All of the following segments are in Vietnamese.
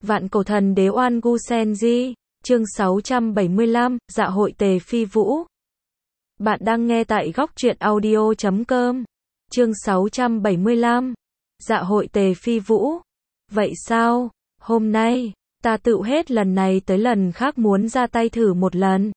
Vạn cổ thần đế oan gu sen di, chương 675, dạ hội tề phi vũ. Bạn đang nghe tại góc truyện audio.com. Chương 675, dạ hội tề phi vũ. Vậy sao, hôm nay, ta tự hết lần này tới lần khác muốn ra tay thử một lần.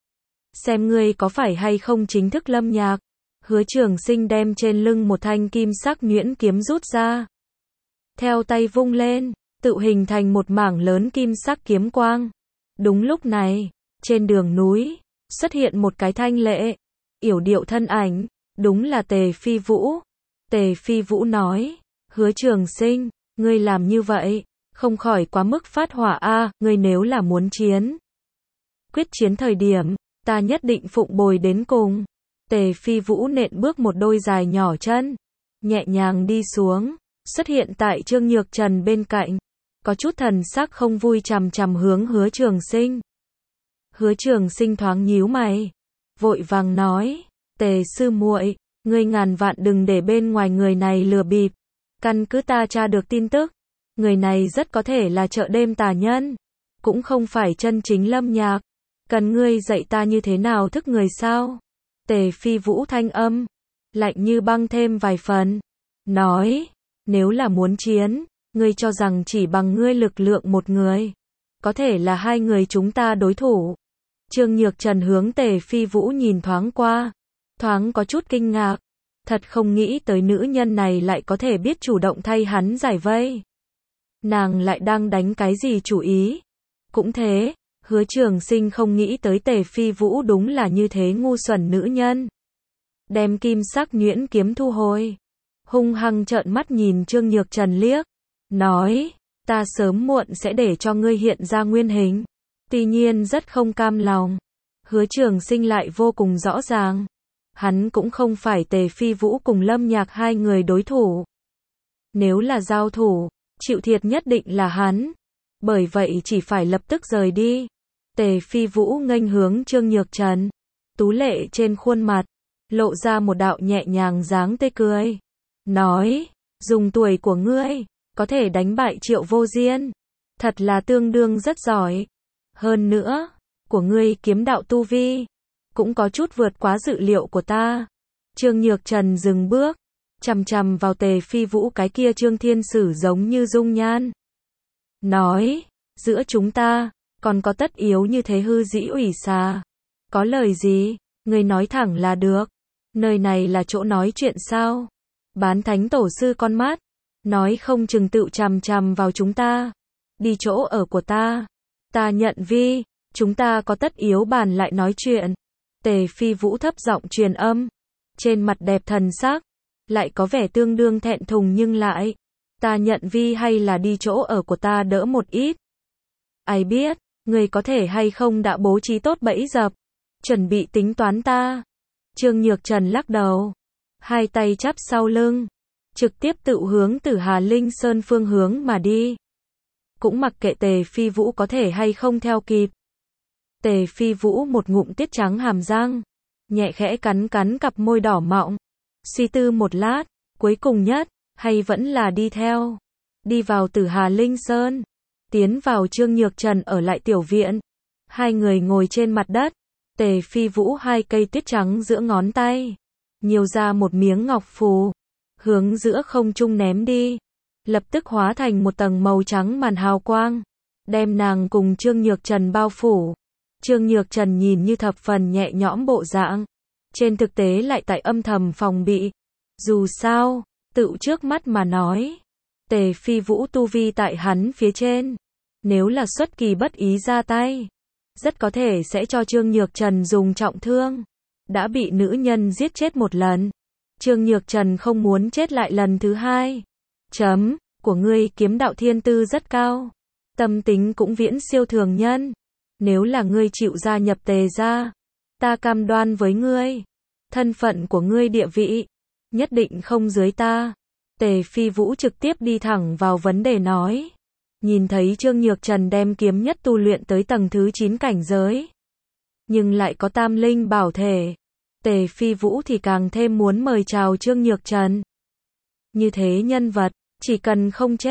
Xem ngươi có phải hay không chính thức lâm nhạc. Hứa Trường Sinh đem trên lưng một thanh kim sắc nhuyễn kiếm rút ra. Theo tay vung lên, tự hình thành một mảng lớn kim sắc kiếm quang. Đúng lúc này, trên đường núi, xuất hiện một cái thanh lệ, yểu điệu thân ảnh, đúng là Tề Phi Vũ. Tề Phi Vũ nói, Hứa Trường Sinh, ngươi làm như vậy, không khỏi quá mức phát hỏa a, ngươi nếu là muốn chiến. Quyết chiến thời điểm, ta nhất định phụng bồi đến cùng. Tề Phi Vũ nện bước một đôi dài nhỏ chân, nhẹ nhàng đi xuống, xuất hiện tại Trương Nhược Trần bên cạnh, có chút thần sắc không vui chằm chằm hướng Hứa Trường Sinh. Hứa Trường Sinh thoáng nhíu mày, vội vàng nói, Tề sư muội, ngươi ngàn vạn đừng để bên ngoài người này lừa bịp. Căn cứ ta tra được tin tức, người này rất có thể là chợ đêm tà nhân, cũng không phải chân chính lâm nhạc. Cần ngươi dạy ta như thế nào thức người sao? Tề Phi Vũ thanh âm lạnh như băng thêm vài phần, nói, nếu là muốn chiến, ngươi cho rằng chỉ bằng ngươi lực lượng một người, có thể là hai người chúng ta đối thủ. Trương Nhược Trần hướng Tề Phi Vũ nhìn thoáng qua, thoáng có chút kinh ngạc, thật không nghĩ tới nữ nhân này lại có thể biết chủ động thay hắn giải vây. Nàng lại đang đánh cái gì chủ ý? Cũng thế, Hứa Trường Sinh không nghĩ tới Tề Phi Vũ đúng là như thế ngu xuẩn nữ nhân. Đem kim sắc nhuyễn kiếm thu hồi, hung hăng trợn mắt nhìn Trương Nhược Trần liếc, nói, ta sớm muộn sẽ để cho ngươi hiện ra nguyên hình. Tuy nhiên rất không cam lòng. Hứa Trường Sinh lại vô cùng rõ ràng, hắn cũng không phải Tề Phi Vũ cùng Lâm Nhạc hai người đối thủ. Nếu là giao thủ, chịu thiệt nhất định là hắn. Bởi vậy chỉ phải lập tức rời đi. Tề Phi Vũ nghênh hướng Trương Nhược Trần, tú lệ trên khuôn mặt lộ ra một đạo nhẹ nhàng dáng tươi cười, nói, dùng tuổi của ngươi có thể đánh bại Triệu Vô Diên, thật là tương đương rất giỏi. Hơn nữa, của ngươi kiếm đạo tu vi cũng có chút vượt quá dự liệu của ta. Trương Nhược Trần dừng bước, chằm chằm vào Tề Phi Vũ cái kia Trương Thiên Sử giống như dung nhan, nói, giữa chúng ta còn có tất yếu như thế hư dĩ ủy xà? Có lời gì, ngươi nói thẳng là được. Nơi này là chỗ nói chuyện sao? Bán thánh tổ sư con mắt, nói không chừng tự chằm chằm vào chúng ta. Đi chỗ ở của ta, ta nhận vi, chúng ta có tất yếu bàn lại nói chuyện. Tề Phi Vũ thấp giọng truyền âm, trên mặt đẹp thần sắc lại có vẻ tương đương thẹn thùng nhưng lại, ta nhận vi hay là đi chỗ ở của ta đỡ một ít. Ai biết, người có thể hay không đã bố trí tốt bẫy dập, chuẩn bị tính toán ta. Trương Nhược Trần lắc đầu, hai tay chắp sau lưng, trực tiếp tự hướng Tử Hà Linh Sơn phương hướng mà đi. Cũng mặc kệ Tề Phi Vũ có thể hay không theo kịp. Tề Phi Vũ một ngụm tiết trắng hàm răng, nhẹ khẽ cắn cắn cặp môi đỏ mọng, suy tư một lát, cuối cùng nhất, hay vẫn là đi theo. Đi vào Tử Hà Linh Sơn, tiến vào Trương Nhược Trần ở lại tiểu viện. Hai người ngồi trên mặt đất, Tề Phi Vũ hai cây tuyết trắng giữa ngón tay, nhiều ra một miếng ngọc phù, hướng giữa không trung ném đi, lập tức hóa thành một tầng màu trắng màn hào quang, đem nàng cùng Trương Nhược Trần bao phủ. Trương Nhược Trần nhìn như thập phần nhẹ nhõm bộ dạng, trên thực tế lại tại âm thầm phòng bị. Dù sao, tự trước mắt mà nói, Tề Phi Vũ tu vi tại hắn phía trên, nếu là xuất kỳ bất ý ra tay, rất có thể sẽ cho Trương Nhược Trần dùng trọng thương. Đã bị nữ nhân giết chết một lần, Trương Nhược Trần không muốn chết lại lần thứ hai. Chấm, của ngươi kiếm đạo thiên tư rất cao, tâm tính cũng viễn siêu thường nhân. Nếu là ngươi chịu gia nhập Tề gia, ta cam đoan với ngươi, thân phận của ngươi địa vị nhất định không dưới ta. Tề Phi Vũ trực tiếp đi thẳng vào vấn đề nói. Nhìn thấy Trương Nhược Trần đem kiếm nhất tu luyện tới tầng thứ 9 cảnh giới, nhưng lại có tam linh bảo thể, Tề Phi Vũ thì càng thêm muốn mời chào Trương Nhược Trần. Như thế nhân vật, chỉ cần không chết,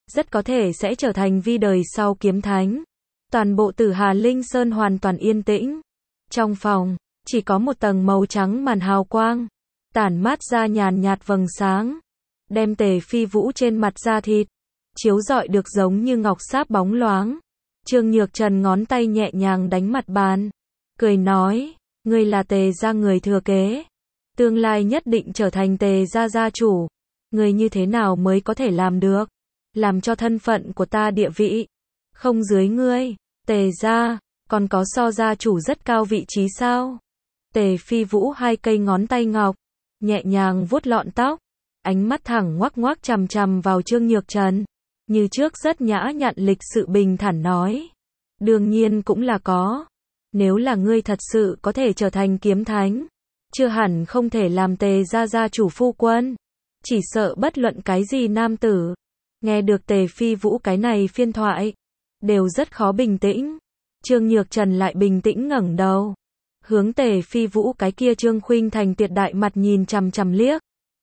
rất có thể sẽ trở thành vi đời sau kiếm thánh. Toàn bộ Tử Hà Linh Sơn hoàn toàn yên tĩnh. Trong phòng, chỉ có một tầng màu trắng màn hào quang, tản mát ra nhàn nhạt vầng sáng, đem Tề Phi Vũ trên mặt da thịt, chiếu rọi được giống như ngọc sáp bóng loáng. Trương Nhược Trần ngón tay nhẹ nhàng đánh mặt bàn, cười nói, ngươi là Tề gia người thừa kế, tương lai nhất định trở thành Tề gia gia chủ, ngươi như thế nào mới có thể làm được, làm cho thân phận của ta địa vị không dưới ngươi, Tề gia còn có so gia chủ rất cao vị trí sao? Tề Phi Vũ hai cây ngón tay ngọc, nhẹ nhàng vuốt lọn tóc, ánh mắt thẳng ngoác ngoác chằm chằm vào Trương Nhược Trần, như trước rất nhã nhặn lịch sự bình thản nói. Đương nhiên cũng là có. Nếu là ngươi thật sự có thể trở thành kiếm thánh, chưa hẳn không thể làm Tề gia gia chủ phu quân. Chỉ sợ bất luận cái gì nam tử, nghe được Tề Phi Vũ cái này phiên thoại, đều rất khó bình tĩnh. Trương Nhược Trần lại bình tĩnh ngẩng đầu, hướng Tề Phi Vũ cái kia Trương Khuynh Thành tuyệt đại mặt nhìn chằm chằm liếc.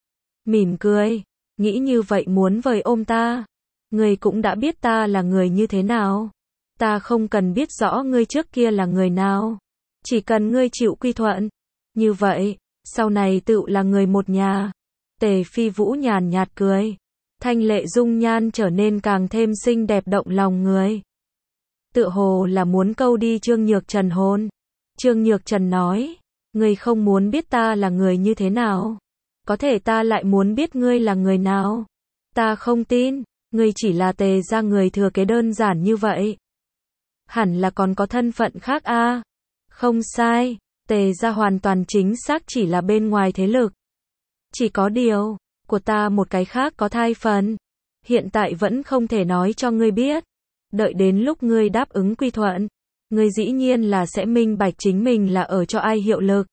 Mỉm cười, nghĩ như vậy muốn vời ôm ta. Ngươi cũng đã biết ta là người như thế nào. Ta không cần biết rõ ngươi trước kia là người nào. Chỉ cần ngươi chịu quy thuận. Như vậy, sau này tự là người một nhà. Tề Phi Vũ nhàn nhạt cười. Thanh lệ dung nhan trở nên càng thêm xinh đẹp động lòng người. Tựa hồ là muốn câu đi Trương Nhược Trần hôn. Trương Nhược Trần nói, ngươi không muốn biết ta là người như thế nào. Có thể ta lại muốn biết ngươi là người nào. Ta không tin, ngươi chỉ là Tề gia người thừa kế đơn giản như vậy. Hẳn là còn có thân phận khác a. Không sai, Tề gia hoàn toàn chính xác chỉ là bên ngoài thế lực. Chỉ có điều, của ta một cái khác có thai phần. Hiện tại vẫn không thể nói cho ngươi biết. Đợi đến lúc ngươi đáp ứng quy thuận, ngươi dĩ nhiên là sẽ minh bạch chính mình là ở cho ai hiệu lực.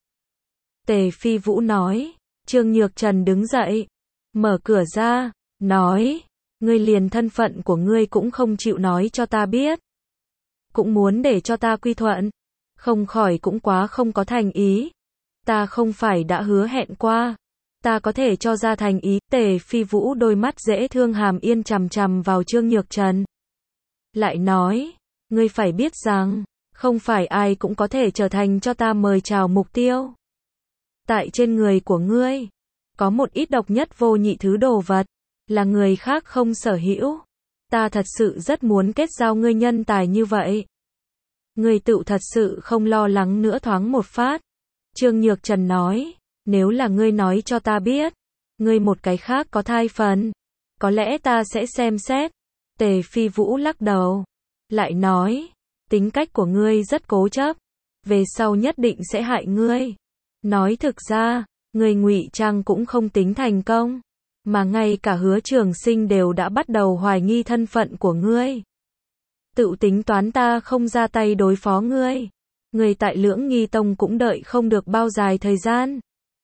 Tề Phi Vũ nói. Trương Nhược Trần đứng dậy, mở cửa ra, nói, ngươi liền thân phận của ngươi cũng không chịu nói cho ta biết. Cũng muốn để cho ta quy thuận, không khỏi cũng quá không có thành ý. Ta không phải đã hứa hẹn qua, ta có thể cho ra thành ý. Tề Phi Vũ đôi mắt dễ thương hàm yên chằm chằm vào Trương Nhược Trần. Lại nói, ngươi phải biết rằng, không phải ai cũng có thể trở thành cho ta mời chào mục tiêu. Tại trên người của ngươi, có một ít độc nhất vô nhị thứ đồ vật, là người khác không sở hữu. Ta thật sự rất muốn kết giao ngươi nhân tài như vậy. Ngươi tự thật sự không lo lắng nữa thoáng một phát. Trương Nhược Trần nói, nếu là ngươi nói cho ta biết, ngươi một cái khác có thai phần, có lẽ ta sẽ xem xét. Tề Phi Vũ lắc đầu, lại nói, tính cách của ngươi rất cố chấp, về sau nhất định sẽ hại ngươi. Nói thực ra, người ngụy trang cũng không tính thành công, mà ngay cả Hứa Trường Sinh đều đã bắt đầu hoài nghi thân phận của ngươi. Tự tính toán ta không ra tay đối phó ngươi, người tại Lưỡng Nghi Tông cũng đợi không được bao dài thời gian.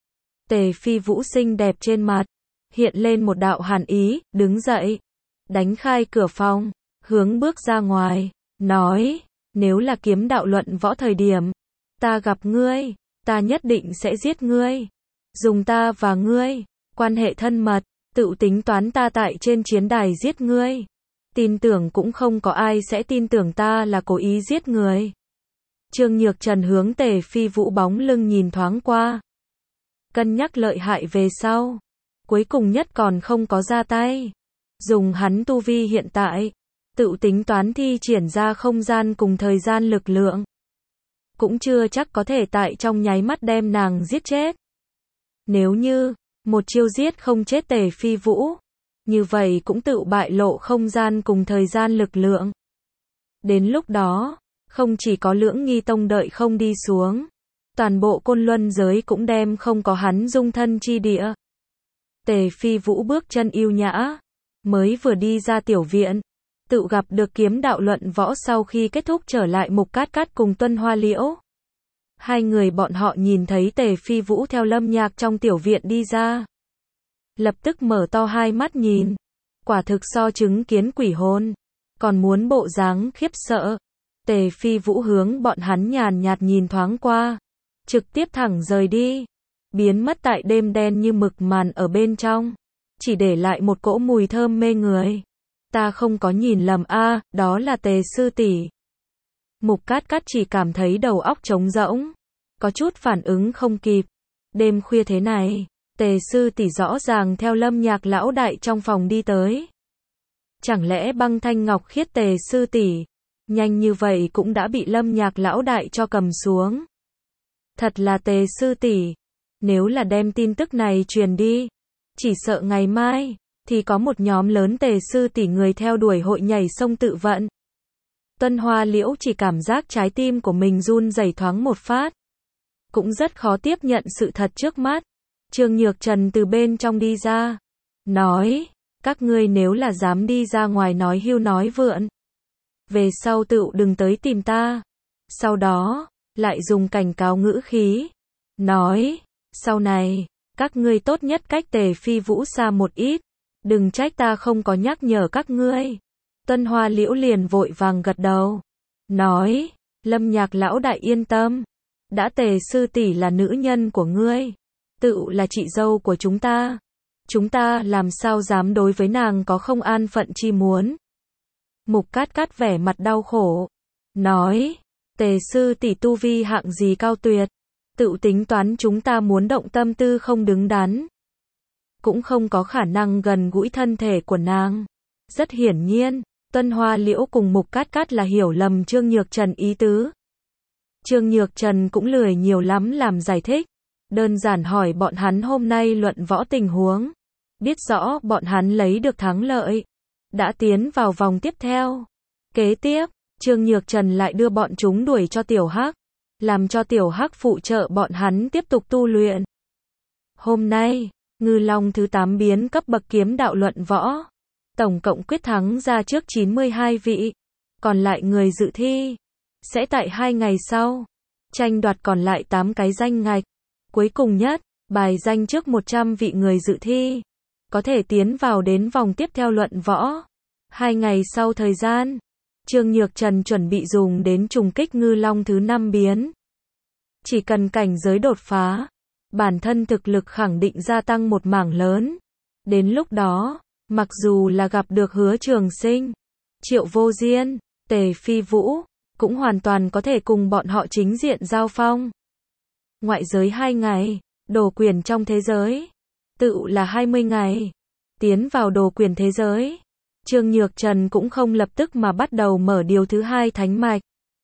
Tề Phi Vũ xinh đẹp trên mặt, hiện lên một đạo hàn ý, đứng dậy, đánh khai cửa phòng, hướng bước ra ngoài, nói, nếu là kiếm đạo luận võ thời điểm, ta gặp ngươi, ta nhất định sẽ giết ngươi. Dùng ta và ngươi, quan hệ thân mật, tự tính toán ta tại trên chiến đài giết ngươi. Tin tưởng cũng không có ai sẽ tin tưởng ta là cố ý giết người. Trương Nhược Trần hướng Tề Phi Vũ bóng lưng nhìn thoáng qua. Cân nhắc lợi hại về sau. Cuối cùng nhất còn không có ra tay. Dùng hắn tu vi hiện tại, tự tính toán thi triển ra không gian cùng thời gian lực lượng. Cũng chưa chắc có thể tại trong nháy mắt đem nàng giết chết. Nếu như, một chiêu giết không chết Tề Phi Vũ, như vậy cũng tự bại lộ không gian cùng thời gian lực lượng. Đến lúc đó, không chỉ có Lưỡng Nghi Tông đợi không đi xuống, toàn bộ Côn Luân giới cũng đem không có hắn dung thân chi địa. Tề Phi Vũ bước chân yêu nhã, mới vừa đi ra tiểu viện, tự gặp được kiếm đạo luận võ sau khi kết thúc trở lại Mục Cát Cát cùng Tuân Hoa Liễu. Hai người bọn họ nhìn thấy Tề Phi Vũ theo Lâm Nhạc trong tiểu viện đi ra. Lập tức mở to hai mắt nhìn. Quả thực so chứng kiến quỷ hồn. Còn muốn bộ dáng khiếp sợ. Tề Phi Vũ hướng bọn hắn nhàn nhạt nhìn thoáng qua. Trực tiếp thẳng rời đi. Biến mất tại đêm đen như mực màn ở bên trong. Chỉ để lại một cỗ mùi thơm mê người. Ta không có nhìn lầm a, đó là Tề sư tỷ. Mục Cát Cát chỉ cảm thấy đầu óc trống rỗng, có chút phản ứng không kịp. Đêm khuya thế này, Tề sư tỷ rõ ràng theo Lâm Nhạc lão đại trong phòng đi tới. Chẳng lẽ Băng Thanh Ngọc Khiết Tề sư tỷ, nhanh như vậy cũng đã bị Lâm Nhạc lão đại cho cầm xuống. Thật là Tề sư tỷ, nếu là đem tin tức này truyền đi, chỉ sợ ngày mai thì có một nhóm lớn Tề sư tỷ người theo đuổi hội nhảy sông tự vận. Tuân Hoa Liễu chỉ cảm giác trái tim của mình run rẩy thoáng một phát. Cũng rất khó tiếp nhận sự thật trước mắt. Trương Nhược Trần từ bên trong đi ra, nói, các ngươi nếu là dám đi ra ngoài nói hưu nói vượn, về sau tựu đừng tới tìm ta. Sau đó, lại dùng cảnh cáo ngữ khí, nói, sau này, các ngươi tốt nhất cách Tề Phi Vũ xa một ít, đừng trách ta không có nhắc nhở các ngươi. Tuân Hoa Liễu liền vội vàng gật đầu, nói, Lâm Nhạc lão đại yên tâm, đã Tề sư tỷ là nữ nhân của ngươi, tựu là chị dâu của chúng ta làm sao dám đối với nàng có không an phận chi muốn. Mục Cát Cát vẻ mặt đau khổ, nói, Tề sư tỷ tu vi hạng gì cao tuyệt, tựu tính toán chúng ta muốn động tâm tư không đứng đắn, cũng không có khả năng gần gũi thân thể của nàng. Rất hiển nhiên, Tuân Hoa Liễu cùng Mục Cát Cát là hiểu lầm Trương Nhược Trần ý tứ. Trương Nhược Trần cũng lười nhiều lắm làm giải thích, đơn giản hỏi bọn hắn hôm nay luận võ tình huống, biết rõ bọn hắn lấy được thắng lợi, đã tiến vào vòng tiếp theo. Kế tiếp, Trương Nhược Trần lại đưa bọn chúng đuổi cho Tiểu Hắc, làm cho Tiểu Hắc phụ trợ bọn hắn tiếp tục tu luyện. Hôm nay, Ngư Long thứ 8 biến cấp bậc kiếm đạo luận võ, tổng cộng quyết thắng ra trước 92 vị, còn lại người dự thi sẽ tại 2 ngày sau tranh đoạt còn lại 8 cái danh ngạch. Cuối cùng nhất, bài danh trước 100 vị người dự thi có thể tiến vào đến vòng tiếp theo luận võ. 2 ngày sau thời gian, Trương Nhược Trần chuẩn bị dùng đến trùng kích Ngư Long thứ 5 biến. Chỉ cần cảnh giới đột phá, bản thân thực lực khẳng định gia tăng một mảng lớn. Đến lúc đó, mặc dù là gặp được Hứa Trường Sinh, Triệu Vô Diên, Tề Phi Vũ, cũng hoàn toàn có thể cùng bọn họ chính diện giao phong. Ngoại giới 2 ngày, đồ quyền trong thế giới, tựu là 20 ngày. Tiến vào đồ quyền thế giới, Trương Nhược Trần cũng không lập tức mà bắt đầu mở điều thứ 2 thánh mạch,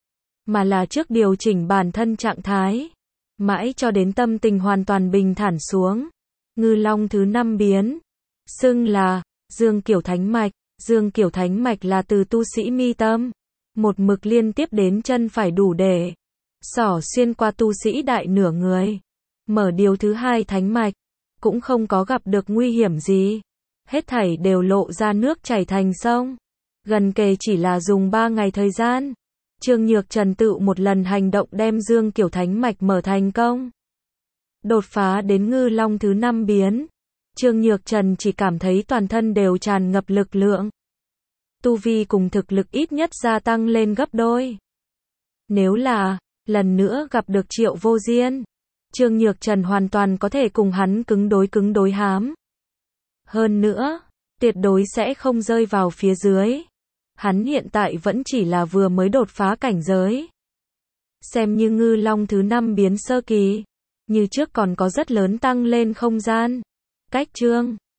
mà là trước điều chỉnh bản thân trạng thái, mãi cho đến tâm tình hoàn toàn bình thản xuống. Ngư Long thứ 5 biến, xưng là Dương Kiểu Thánh Mạch. Dương Kiểu Thánh Mạch là từ tu sĩ mi tâm, một mực liên tiếp đến chân phải đủ để xỏ xuyên qua tu sĩ đại nửa người. Mở điều thứ 2 thánh mạch, cũng không có gặp được nguy hiểm gì. Hết thảy đều lộ ra nước chảy thành sông. Gần kề chỉ là dùng 3 ngày thời gian. Trương Nhược Trần tự một lần hành động đem Dương Kiểu Thánh Mạch mở thành công. Đột phá đến Ngư Long thứ 5 biến. Trương Nhược Trần chỉ cảm thấy toàn thân đều tràn ngập lực lượng. Tu vi cùng thực lực ít nhất gia tăng lên gấp đôi. Nếu là lần nữa gặp được Triệu Vô Diên, Trương Nhược Trần hoàn toàn có thể cùng hắn cứng đối hám. Hơn nữa, tuyệt đối sẽ không rơi vào phía dưới. Hắn hiện tại vẫn chỉ là vừa mới đột phá cảnh giới. Xem như Ngư Long thứ 5 biến sơ kỳ, như trước còn có rất lớn tăng lên không gian. Cách Trương